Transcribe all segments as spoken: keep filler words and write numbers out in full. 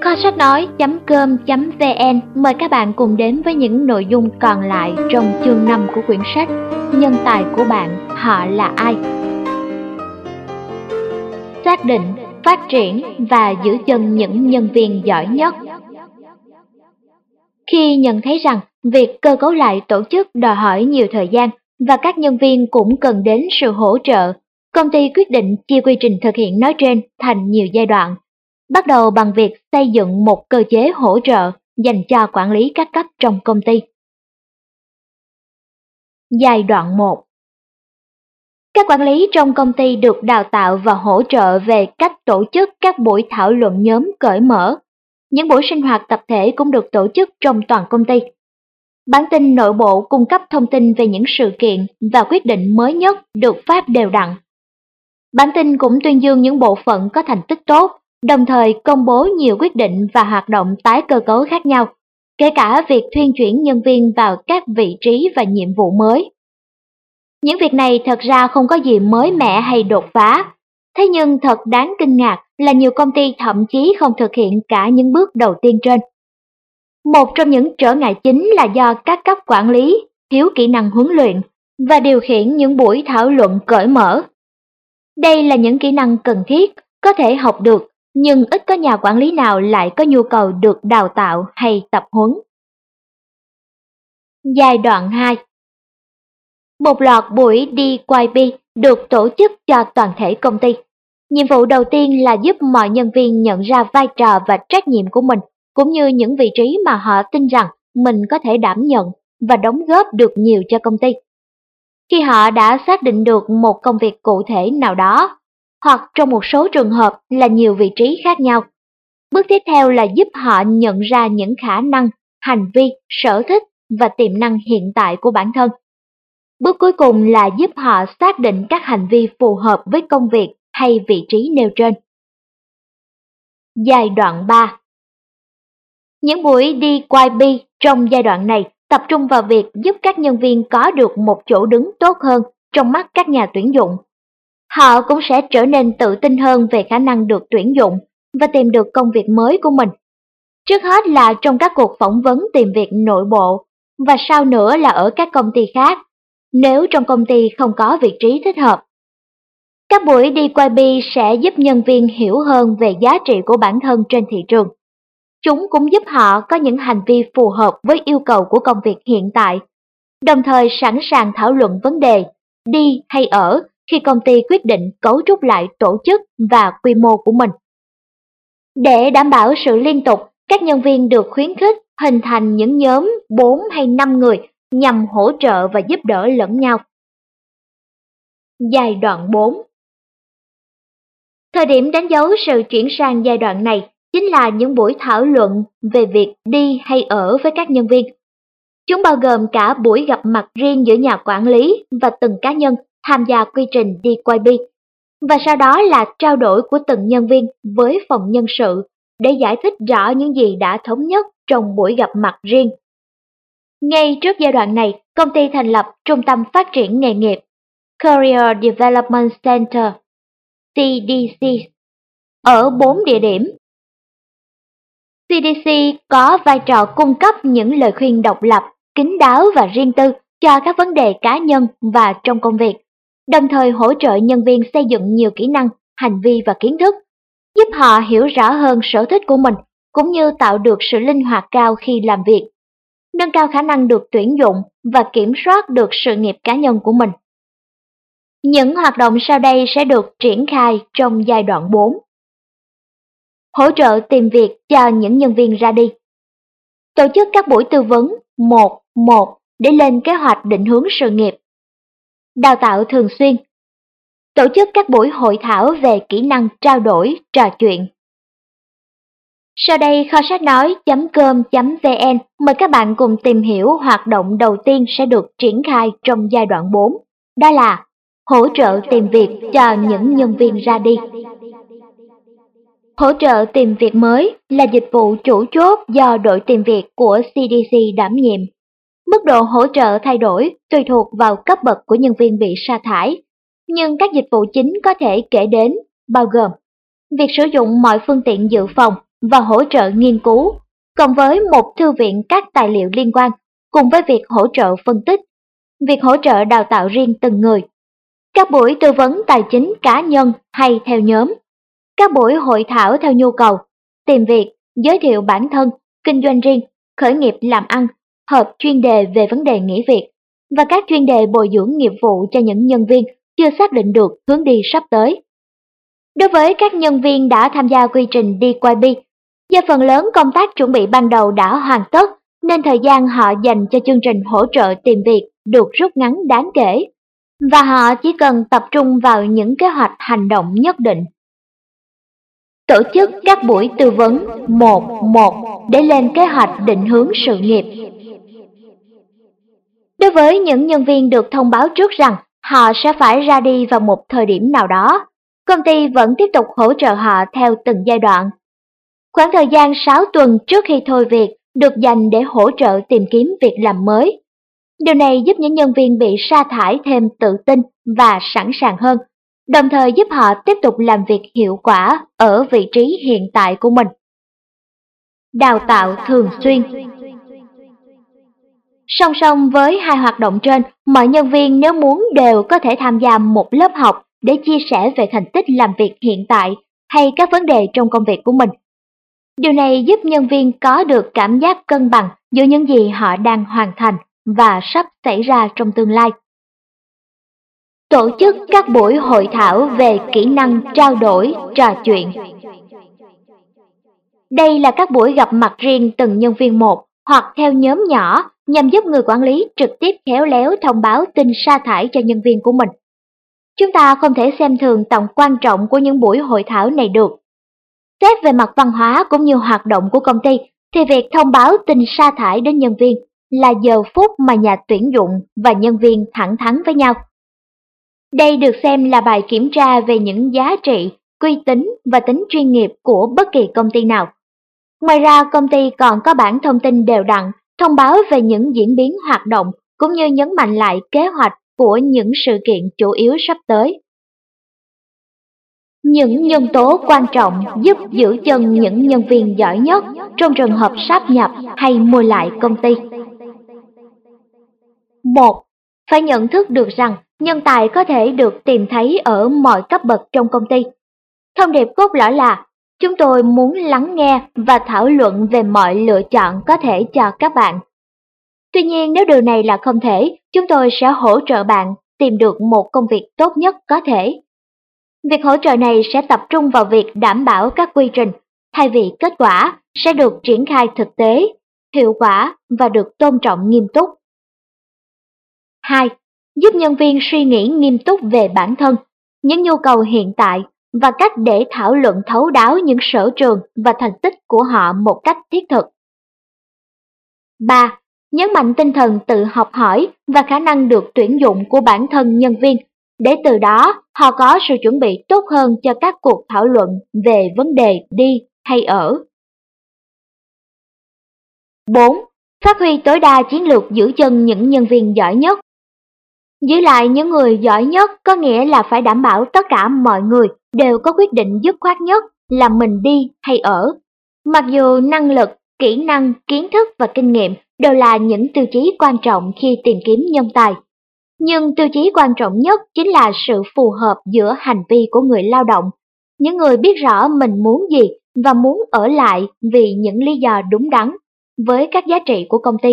Kho sách nói.com.vn mời các bạn cùng đến với những nội dung còn lại trong chương năm của quyển sách Nhân tài của bạn, họ là ai? Xác định, phát triển và giữ chân những nhân viên giỏi nhất. Khi nhận thấy rằng việc cơ cấu lại tổ chức đòi hỏi nhiều thời gian và các nhân viên cũng cần đến sự hỗ trợ, công ty quyết định chia quy trình thực hiện nói trên thành nhiều giai đoạn. Bắt đầu bằng việc xây dựng một cơ chế hỗ trợ dành cho quản lý các cấp trong công ty. Giai đoạn một. Các quản lý trong công ty được đào tạo và hỗ trợ về cách tổ chức các buổi thảo luận nhóm cởi mở. Những buổi sinh hoạt tập thể cũng được tổ chức trong toàn công ty. Bản tin nội bộ cung cấp thông tin về những sự kiện và quyết định mới nhất được phát đều đặn. Bản tin cũng tuyên dương những bộ phận có thành tích tốt, đồng thời công bố nhiều quyết định và hoạt động tái cơ cấu khác nhau, kể cả việc thuyên chuyển nhân viên vào các vị trí và nhiệm vụ mới. Những việc này thật ra không có gì mới mẻ hay đột phá, thế nhưng thật đáng kinh ngạc là nhiều công ty thậm chí không thực hiện cả những bước đầu tiên trên. Một trong những trở ngại chính là do các cấp quản lý thiếu kỹ năng huấn luyện và điều khiển những buổi thảo luận cởi mở. Đây là những kỹ năng cần thiết, có thể học được, nhưng ít có nhà quản lý nào lại có nhu cầu được đào tạo hay tập huấn. Giai đoạn hai. Một loạt buổi đê quy bê được tổ chức cho toàn thể công ty. Nhiệm vụ đầu tiên là giúp mọi nhân viên nhận ra vai trò và trách nhiệm của mình, cũng như những vị trí mà họ tin rằng mình có thể đảm nhận và đóng góp được nhiều cho công ty. Khi họ đã xác định được một công việc cụ thể nào đó, hoặc trong một số trường hợp là nhiều vị trí khác nhau, bước tiếp theo là giúp họ nhận ra những khả năng, hành vi, sở thích và tiềm năng hiện tại của bản thân. Bước cuối cùng là giúp họ xác định các hành vi phù hợp với công việc hay vị trí nêu trên. Giai đoạn ba. Những buổi đê quy bê trong giai đoạn này tập trung vào việc giúp các nhân viên có được một chỗ đứng tốt hơn trong mắt các nhà tuyển dụng. Họ cũng sẽ trở nên tự tin hơn về khả năng được tuyển dụng và tìm được công việc mới của mình. Trước hết là trong các cuộc phỏng vấn tìm việc nội bộ, và sau nữa là ở các công ty khác, nếu trong công ty không có vị trí thích hợp. Các buổi đê quy bê sẽ giúp nhân viên hiểu hơn về giá trị của bản thân trên thị trường. Chúng cũng giúp họ có những hành vi phù hợp với yêu cầu của công việc hiện tại, đồng thời sẵn sàng thảo luận vấn đề đi hay ở khi công ty quyết định cấu trúc lại tổ chức và quy mô của mình. Để đảm bảo sự liên tục, các nhân viên được khuyến khích hình thành những nhóm bốn hay năm người nhằm hỗ trợ và giúp đỡ lẫn nhau. Giai đoạn bốn. Thời điểm đánh dấu sự chuyển sang giai đoạn này chính là những buổi thảo luận về việc đi hay ở với các nhân viên. Chúng bao gồm cả buổi gặp mặt riêng giữa nhà quản lý và từng cá nhân tham gia quy trình đê quy bê, và sau đó là trao đổi của từng nhân viên với phòng nhân sự để giải thích rõ những gì đã thống nhất trong buổi gặp mặt riêng. Ngay trước giai đoạn này, công ty thành lập Trung tâm Phát triển Nghề nghiệp Career Development Center C D C ở bốn địa điểm. C D C có vai trò cung cấp những lời khuyên độc lập, kín đáo và riêng tư cho các vấn đề cá nhân và trong công việc, đồng thời hỗ trợ nhân viên xây dựng nhiều kỹ năng, hành vi và kiến thức, giúp họ hiểu rõ hơn sở thích của mình, cũng như tạo được sự linh hoạt cao khi làm việc, nâng cao khả năng được tuyển dụng và kiểm soát được sự nghiệp cá nhân của mình. Những hoạt động sau đây sẽ được triển khai trong giai đoạn bốn. Hỗ trợ tìm việc cho những nhân viên ra đi. Tổ chức các buổi tư vấn một một để lên kế hoạch định hướng sự nghiệp. Đào tạo thường xuyên. Tổ chức các buổi hội thảo về kỹ năng trao đổi, trò chuyện. Sau đây kho sách nói.com.vn mời các bạn cùng tìm hiểu hoạt động đầu tiên sẽ được triển khai trong giai đoạn bốn, đó là hỗ trợ tìm việc cho những nhân viên ra đi. Hỗ trợ tìm việc mới là dịch vụ chủ chốt do đội tìm việc của C D C đảm nhiệm. Mức độ hỗ trợ thay đổi tùy thuộc vào cấp bậc của nhân viên bị sa thải, nhưng các dịch vụ chính có thể kể đến bao gồm việc sử dụng mọi phương tiện dự phòng và hỗ trợ nghiên cứu, cộng với một thư viện các tài liệu liên quan, cùng với việc hỗ trợ phân tích, việc hỗ trợ đào tạo riêng từng người, các buổi tư vấn tài chính cá nhân hay theo nhóm, các buổi hội thảo theo nhu cầu, tìm việc, giới thiệu bản thân, kinh doanh riêng, khởi nghiệp làm ăn, họp chuyên đề về vấn đề nghỉ việc, và các chuyên đề bồi dưỡng nghiệp vụ cho những nhân viên chưa xác định được hướng đi sắp tới. Đối với các nhân viên đã tham gia quy trình đê quy bê, do phần lớn công tác chuẩn bị ban đầu đã hoàn tất, nên thời gian họ dành cho chương trình hỗ trợ tìm việc được rút ngắn đáng kể, và họ chỉ cần tập trung vào những kế hoạch hành động nhất định. Tổ chức các buổi tư vấn một một để lên kế hoạch định hướng sự nghiệp. Đối với những nhân viên được thông báo trước rằng họ sẽ phải ra đi vào một thời điểm nào đó, công ty vẫn tiếp tục hỗ trợ họ theo từng giai đoạn. Khoảng thời gian sáu tuần trước khi thôi việc được dành để hỗ trợ tìm kiếm việc làm mới. Điều này giúp những nhân viên bị sa thải thêm tự tin và sẵn sàng hơn, đồng thời giúp họ tiếp tục làm việc hiệu quả ở vị trí hiện tại của mình. Đào tạo thường xuyên. Song song với hai hoạt động trên, mọi nhân viên nếu muốn đều có thể tham gia một lớp học để chia sẻ về thành tích làm việc hiện tại hay các vấn đề trong công việc của mình. Điều này giúp nhân viên có được cảm giác cân bằng giữa những gì họ đang hoàn thành và sắp xảy ra trong tương lai. Tổ chức các buổi hội thảo về kỹ năng trao đổi, trò chuyện. Đây là các buổi gặp mặt riêng từng nhân viên một hoặc theo nhóm nhỏ nhằm giúp người quản lý trực tiếp khéo léo thông báo tin sa thải cho nhân viên của mình. Chúng ta không thể xem thường tầm quan trọng của những buổi hội thảo này được. Xét về mặt văn hóa cũng như hoạt động của công ty, thì việc thông báo tin sa thải đến nhân viên là giờ phút mà nhà tuyển dụng và nhân viên thẳng thắn với nhau. Đây được xem là bài kiểm tra về những giá trị, uy tín và tính chuyên nghiệp của bất kỳ công ty nào. Ngoài ra, công ty còn có bản thông tin đều đặn, thông báo về những diễn biến hoạt động cũng như nhấn mạnh lại kế hoạch của những sự kiện chủ yếu sắp tới. Những nhân tố quan trọng giúp giữ chân những nhân viên giỏi nhất trong trường hợp sáp nhập hay mua lại công ty. một. Phải nhận thức được rằng nhân tài có thể được tìm thấy ở mọi cấp bậc trong công ty. Thông điệp cốt lõi là chúng tôi muốn lắng nghe và thảo luận về mọi lựa chọn có thể cho các bạn. Tuy nhiên, nếu điều này là không thể, chúng tôi sẽ hỗ trợ bạn tìm được một công việc tốt nhất có thể. Việc hỗ trợ này sẽ tập trung vào việc đảm bảo các quy trình, thay vì kết quả sẽ được triển khai thực tế, hiệu quả và được tôn trọng nghiêm túc. hai. Giúp nhân viên suy nghĩ nghiêm túc về bản thân, những nhu cầu hiện tại và cách để thảo luận thấu đáo những sở trường và thành tích của họ một cách thiết thực. ba. Nhấn mạnh tinh thần tự học hỏi và khả năng được tuyển dụng của bản thân nhân viên, để từ đó họ có sự chuẩn bị tốt hơn cho các cuộc thảo luận về vấn đề đi hay ở. bốn. Phát huy tối đa chiến lược giữ chân những nhân viên giỏi nhất. Giữ lại những người giỏi nhất có nghĩa là phải đảm bảo tất cả mọi người đều có quyết định dứt khoát nhất là mình đi hay ở. Mặc dù năng lực, kỹ năng, kiến thức và kinh nghiệm đều là những tiêu chí quan trọng khi tìm kiếm nhân tài. Nhưng tiêu chí quan trọng nhất chính là sự phù hợp giữa hành vi của người lao động, những người biết rõ mình muốn gì và muốn ở lại vì những lý do đúng đắn với các giá trị của công ty.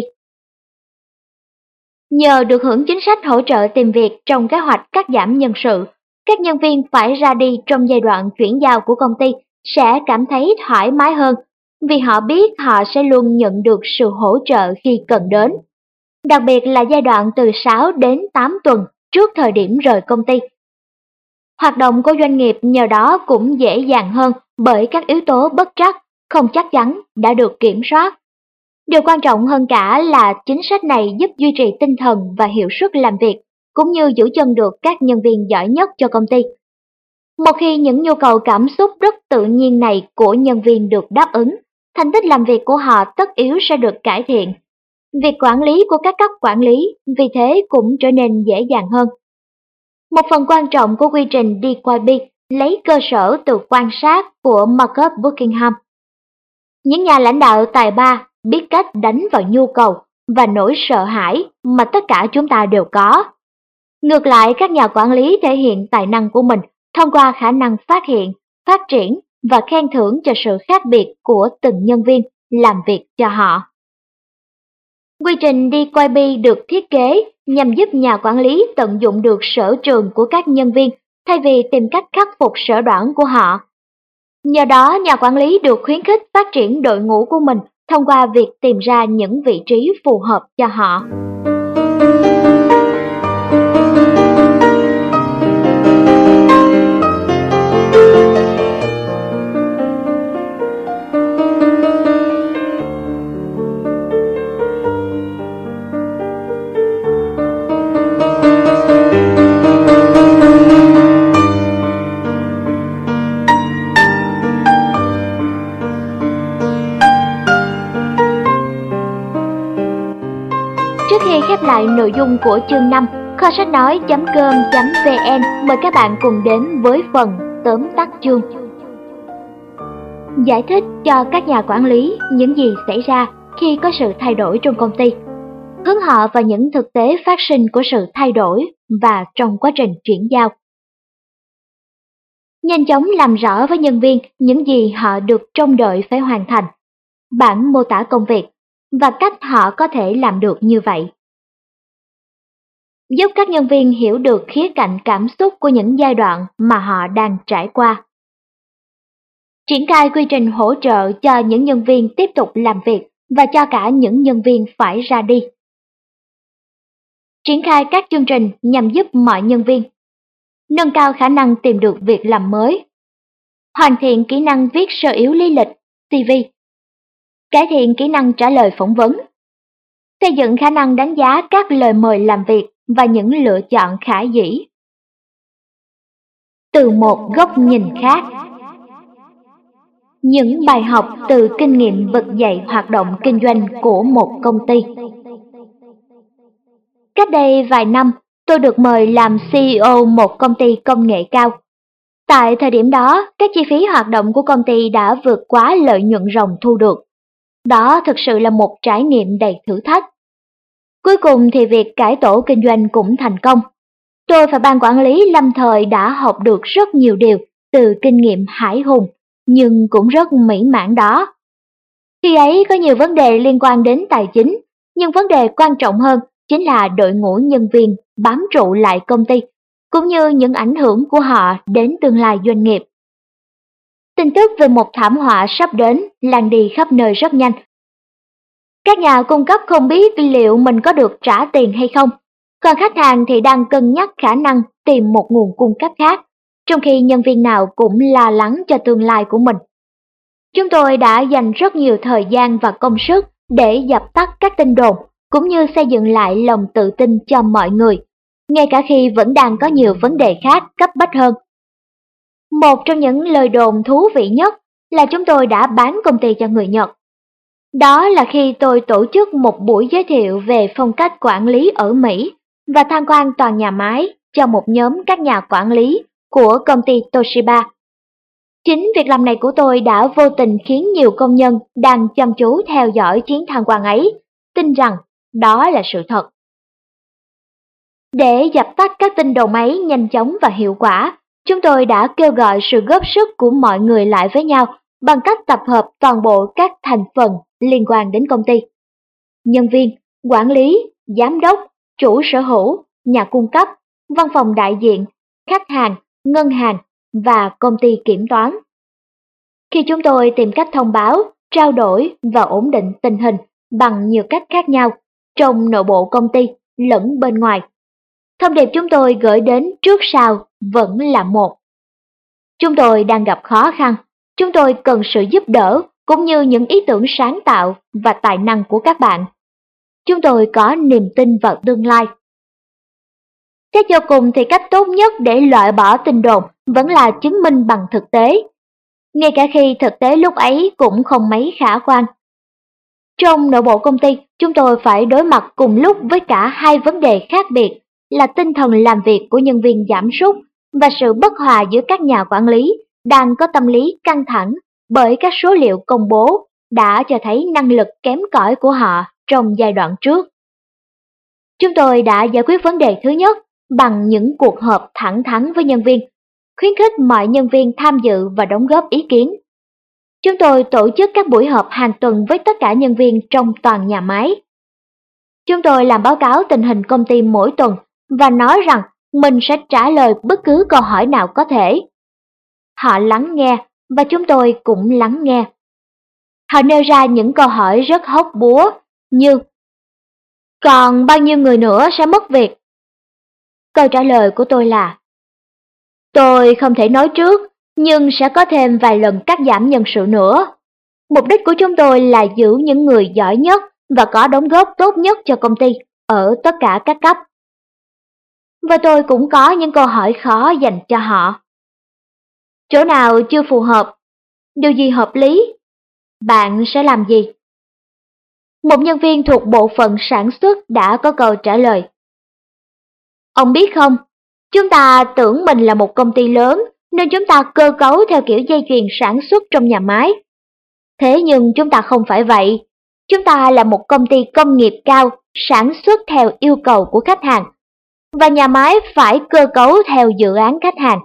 Nhờ được hưởng chính sách hỗ trợ tìm việc trong kế hoạch cắt giảm nhân sự, các nhân viên phải ra đi trong giai đoạn chuyển giao của công ty sẽ cảm thấy thoải mái hơn vì họ biết họ sẽ luôn nhận được sự hỗ trợ khi cần đến. Đặc biệt là giai đoạn từ sáu đến tám tuần trước thời điểm rời công ty. Hoạt động của doanh nghiệp nhờ đó cũng dễ dàng hơn bởi các yếu tố bất trắc, không chắc chắn đã được kiểm soát. Điều quan trọng hơn cả là chính sách này giúp duy trì tinh thần và hiệu suất làm việc, cũng như giữ chân được các nhân viên giỏi nhất cho công ty. Một khi những nhu cầu cảm xúc rất tự nhiên này của nhân viên được đáp ứng, thành tích làm việc của họ tất yếu sẽ được cải thiện. Việc quản lý của các cấp quản lý vì thế cũng trở nên dễ dàng hơn. Một phần quan trọng của quy trình đê quy bê lấy cơ sở từ quan sát của Marcus Buckingham. Những nhà lãnh đạo tài ba biết cách đánh vào nhu cầu và nỗi sợ hãi mà tất cả chúng ta đều có. Ngược lại, các nhà quản lý thể hiện tài năng của mình thông qua khả năng phát hiện, phát triển và khen thưởng cho sự khác biệt của từng nhân viên làm việc cho họ. Quy trình đê quy bê được thiết kế nhằm giúp nhà quản lý tận dụng được sở trường của các nhân viên thay vì tìm cách khắc phục sở đoản của họ. Nhờ đó, nhà quản lý được khuyến khích phát triển đội ngũ của mình thông qua việc tìm ra những vị trí phù hợp cho họ. Trước khi khép lại nội dung của chương năm, kho sách nói chấm com chấm vn mời các bạn cùng đến với phần tóm tắt chương. Giải thích cho các nhà quản lý những gì xảy ra khi có sự thay đổi trong công ty, hướng họ vào những thực tế phát sinh của sự thay đổi và trong quá trình chuyển giao. Nhanh chóng làm rõ với nhân viên những gì họ được trông đợi phải hoàn thành, bản mô tả công việc và cách họ có thể làm được như vậy. Giúp các nhân viên hiểu được khía cạnh cảm xúc của những giai đoạn mà họ đang trải qua. Triển khai quy trình hỗ trợ cho những nhân viên tiếp tục làm việc và cho cả những nhân viên phải ra đi. Triển khai các chương trình nhằm giúp mọi nhân viên nâng cao khả năng tìm được việc làm mới, hoàn thiện kỹ năng viết sơ yếu lý lịch xê vê, cải thiện kỹ năng trả lời phỏng vấn, xây dựng khả năng đánh giá các lời mời làm việc và những lựa chọn khả dĩ. Từ một góc nhìn khác. Những bài học từ kinh nghiệm vực dậy hoạt động kinh doanh của một công ty. Cách đây vài năm, tôi được mời làm xê e ô một công ty công nghệ cao. Tại thời điểm đó, các chi phí hoạt động của công ty đã vượt quá lợi nhuận ròng thu được. Đó thực sự là một trải nghiệm đầy thử thách. Cuối cùng thì việc cải tổ kinh doanh cũng thành công. Tôi và ban quản lý lâm thời đã học được rất nhiều điều từ kinh nghiệm hải hùng, nhưng cũng rất mỹ mãn đó. Khi ấy có nhiều vấn đề liên quan đến tài chính, nhưng vấn đề quan trọng hơn chính là đội ngũ nhân viên bám trụ lại công ty, cũng như những ảnh hưởng của họ đến tương lai doanh nghiệp. Tin tức về một thảm họa sắp đến lan đi khắp nơi rất nhanh. Các nhà cung cấp không biết liệu mình có được trả tiền hay không, còn khách hàng thì đang cân nhắc khả năng tìm một nguồn cung cấp khác, trong khi nhân viên nào cũng lo lắng cho tương lai của mình. Chúng tôi đã dành rất nhiều thời gian và công sức để dập tắt các tin đồn, cũng như xây dựng lại lòng tự tin cho mọi người, ngay cả khi vẫn đang có nhiều vấn đề khác cấp bách hơn. Một trong những lời đồn thú vị nhất là chúng tôi đã bán công ty cho người Nhật. Đó là khi tôi tổ chức một buổi giới thiệu về phong cách quản lý ở Mỹ và tham quan toàn nhà máy cho một nhóm các nhà quản lý của công ty Toshiba. Chính việc làm này của tôi đã vô tình khiến nhiều công nhân đang chăm chú theo dõi chuyến tham quan ấy tin rằng đó là sự thật. Để dập tắt các tin đồn ấy nhanh chóng và hiệu quả, chúng tôi đã kêu gọi sự góp sức của mọi người lại với nhau bằng cách tập hợp toàn bộ các thành phần liên quan đến công ty. Nhân viên, quản lý, giám đốc, chủ sở hữu, nhà cung cấp, văn phòng đại diện, khách hàng, ngân hàng và công ty kiểm toán. Khi chúng tôi tìm cách thông báo, trao đổi và ổn định tình hình bằng nhiều cách khác nhau trong nội bộ công ty lẫn bên ngoài, thông điệp chúng tôi gửi đến trước sau vẫn là một. Chúng tôi đang gặp khó khăn, chúng tôi cần sự giúp đỡ cũng như những ý tưởng sáng tạo và tài năng của các bạn. Chúng tôi có niềm tin vào tương lai. Xét cho cùng thì cách tốt nhất để loại bỏ tin đồn vẫn là chứng minh bằng thực tế, ngay cả khi thực tế lúc ấy cũng không mấy khả quan. Trong nội bộ công ty, chúng tôi phải đối mặt cùng lúc với cả hai vấn đề khác biệt là tinh thần làm việc của nhân viên giảm sút và sự bất hòa giữa các nhà quản lý đang có tâm lý căng thẳng bởi các số liệu công bố đã cho thấy năng lực kém cỏi của họ trong giai đoạn trước. Chúng tôi đã giải quyết vấn đề thứ nhất bằng những cuộc họp thẳng thắn với nhân viên, khuyến khích mọi nhân viên tham dự và đóng góp ý kiến. Chúng tôi tổ chức các buổi họp hàng tuần với tất cả nhân viên trong toàn nhà máy. Chúng tôi làm báo cáo tình hình công ty mỗi tuần và nói rằng mình sẽ trả lời bất cứ câu hỏi nào có thể. Họ lắng nghe và chúng tôi cũng lắng nghe. Họ nêu ra những câu hỏi rất hóc búa như: còn bao nhiêu người nữa sẽ mất việc? Câu trả lời của tôi là: tôi không thể nói trước, nhưng sẽ có thêm vài lần cắt giảm nhân sự nữa. Mục đích của chúng tôi là giữ những người giỏi nhất và có đóng góp tốt nhất cho công ty ở tất cả các cấp. Và tôi cũng có những câu hỏi khó dành cho họ. Chỗ nào chưa phù hợp? Điều gì hợp lý? Bạn sẽ làm gì? Một nhân viên thuộc bộ phận sản xuất đã có câu trả lời: ông biết không, chúng ta tưởng mình là một công ty lớn nên chúng ta cơ cấu theo kiểu dây chuyền sản xuất trong nhà máy. Thế nhưng chúng ta không phải vậy. Chúng ta là một công ty công nghiệp cao, sản xuất theo yêu cầu của khách hàng, và nhà máy phải cơ cấu theo dự án khách hàng.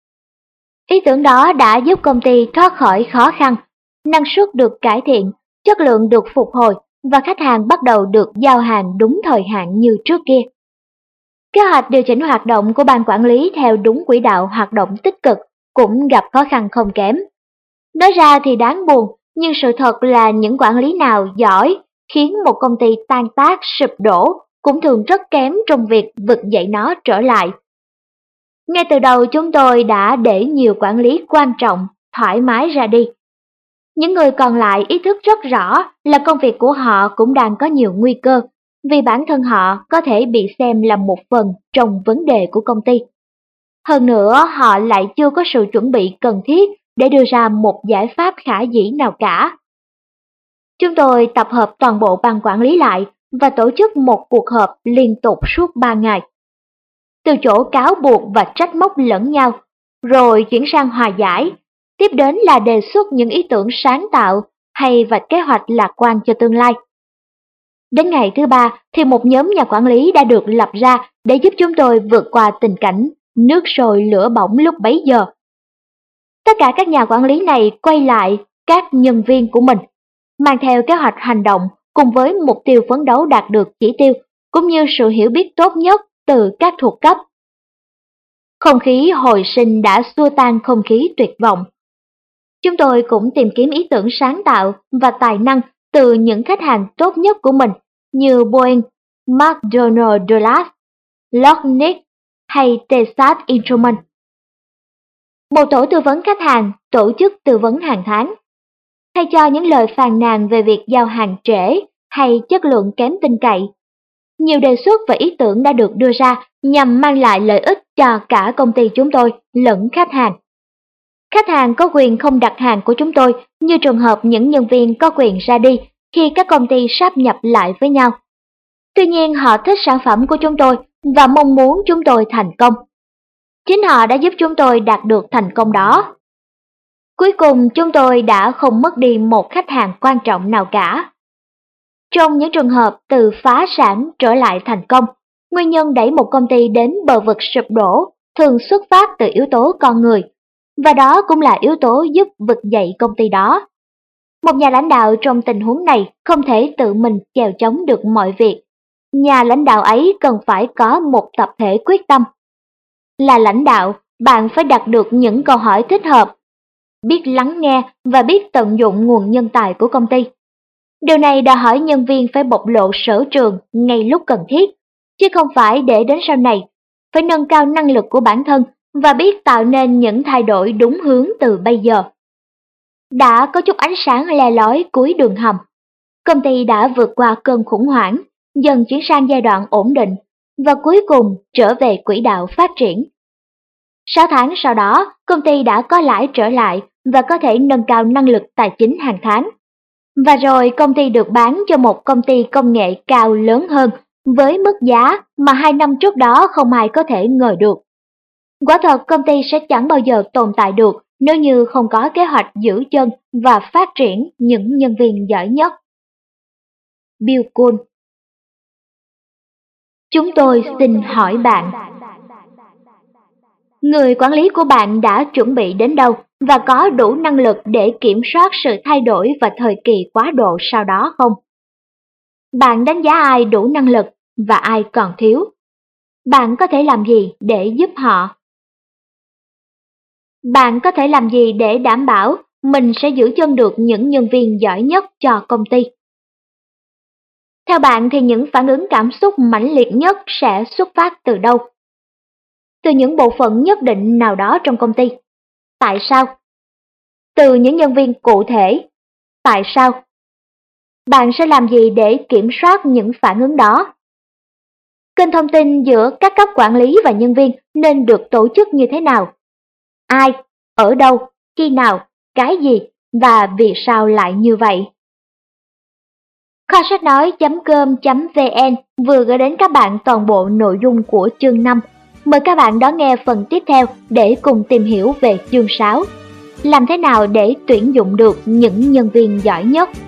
Ý tưởng đó đã giúp công ty thoát khỏi khó khăn, năng suất được cải thiện, chất lượng được phục hồi và khách hàng bắt đầu được giao hàng đúng thời hạn như trước kia. Kế hoạch điều chỉnh hoạt động của ban quản lý theo đúng quỹ đạo hoạt động tích cực cũng gặp khó khăn không kém. Nói ra thì đáng buồn, nhưng sự thật là những quản lý nào giỏi khiến một công ty tan tác sụp đổ cũng thường rất kém trong việc vực dậy nó trở lại. Ngay từ đầu chúng tôi đã để nhiều quản lý quan trọng thoải mái ra đi. Những người còn lại ý thức rất rõ là công việc của họ cũng đang có nhiều nguy cơ, vì bản thân họ có thể bị xem là một phần trong vấn đề của công ty. Hơn nữa, họ lại chưa có sự chuẩn bị cần thiết để đưa ra một giải pháp khả dĩ nào cả. Chúng tôi tập hợp toàn bộ ban quản lý lại và tổ chức một cuộc họp liên tục suốt ba ngày. Từ chỗ cáo buộc và trách móc lẫn nhau, rồi chuyển sang hòa giải, tiếp đến là đề xuất những ý tưởng sáng tạo hay vạch kế hoạch lạc quan cho tương lai. Đến ngày thứ ba thì một nhóm nhà quản lý đã được lập ra để giúp chúng tôi vượt qua tình cảnh nước sôi lửa bỏng lúc bấy giờ. Tất cả các nhà quản lý này quay lại các nhân viên của mình, mang theo kế hoạch hành động cùng với mục tiêu phấn đấu đạt được chỉ tiêu, cũng như sự hiểu biết tốt nhất từ các thuộc cấp. Không khí hồi sinh đã xua tan không khí tuyệt vọng. Chúng tôi cũng tìm kiếm ý tưởng sáng tạo và tài năng từ những khách hàng tốt nhất của mình như Boeing, McDonnell Douglas, Lockheed hay Texas Instruments. Một tổ tư vấn khách hàng tổ chức tư vấn hàng tháng. Thay cho những lời phàn nàn về việc giao hàng trễ hay chất lượng kém tin cậy, nhiều đề xuất và ý tưởng đã được đưa ra nhằm mang lại lợi ích cho cả công ty chúng tôi lẫn khách hàng. Khách hàng có quyền không đặt hàng của chúng tôi, như trường hợp những nhân viên có quyền ra đi khi các công ty sáp nhập lại với nhau. Tuy nhiên họ thích sản phẩm của chúng tôi và mong muốn chúng tôi thành công. Chính họ đã giúp chúng tôi đạt được thành công đó. Cuối cùng chúng tôi đã không mất đi một khách hàng quan trọng nào cả. Trong những trường hợp từ phá sản trở lại thành công, nguyên nhân đẩy một công ty đến bờ vực sụp đổ thường xuất phát từ yếu tố con người, và đó cũng là yếu tố giúp vực dậy công ty đó. Một nhà lãnh đạo trong tình huống này không thể tự mình chèo chống được mọi việc. Nhà lãnh đạo ấy cần phải có một tập thể quyết tâm. Là lãnh đạo, bạn phải đặt được những câu hỏi thích hợp, biết lắng nghe và biết tận dụng nguồn nhân tài của công ty. Điều này đòi hỏi nhân viên phải bộc lộ sở trường ngay lúc cần thiết, chứ không phải để đến sau này. Phải nâng cao năng lực của bản thân và biết tạo nên những thay đổi đúng hướng từ bây giờ. Đã có chút ánh sáng le lói cuối đường hầm. Công ty đã vượt qua cơn khủng hoảng, dần chuyển sang giai đoạn ổn định và cuối cùng trở về quỹ đạo phát triển. Sáu tháng sau đó, công ty đã có lãi trở lại và có thể nâng cao năng lực tài chính hàng tháng. Và rồi công ty được bán cho một công ty công nghệ cao lớn hơn với mức giá mà hai năm trước đó không ai có thể ngờ được. Quả thật công ty sẽ chẳng bao giờ tồn tại được nếu như không có kế hoạch giữ chân và phát triển những nhân viên giỏi nhất. Bill Cool. Chúng tôi xin hỏi bạn, người quản lý của bạn đã chuẩn bị đến đâu và có đủ năng lực để kiểm soát sự thay đổi và thời kỳ quá độ sau đó không? Bạn đánh giá ai đủ năng lực và ai còn thiếu? Bạn có thể làm gì để giúp họ? Bạn có thể làm gì để đảm bảo mình sẽ giữ chân được những nhân viên giỏi nhất cho công ty? Theo bạn thì những phản ứng cảm xúc mãnh liệt nhất sẽ xuất phát từ đâu? Từ những bộ phận nhất định nào đó trong công ty. Tại sao? Từ những nhân viên cụ thể. Tại sao? Bạn sẽ làm gì để kiểm soát những phản ứng đó? Kênh thông tin giữa các cấp quản lý và nhân viên nên được tổ chức như thế nào? Ai, ở đâu, khi nào, cái gì và vì sao lại như vậy? Kho sách nói chấm com chấm vn vừa gửi đến các bạn toàn bộ nội dung của chương năm. Mời các bạn đón nghe phần tiếp theo để cùng tìm hiểu về chương sáu. Làm thế nào để tuyển dụng được những nhân viên giỏi nhất?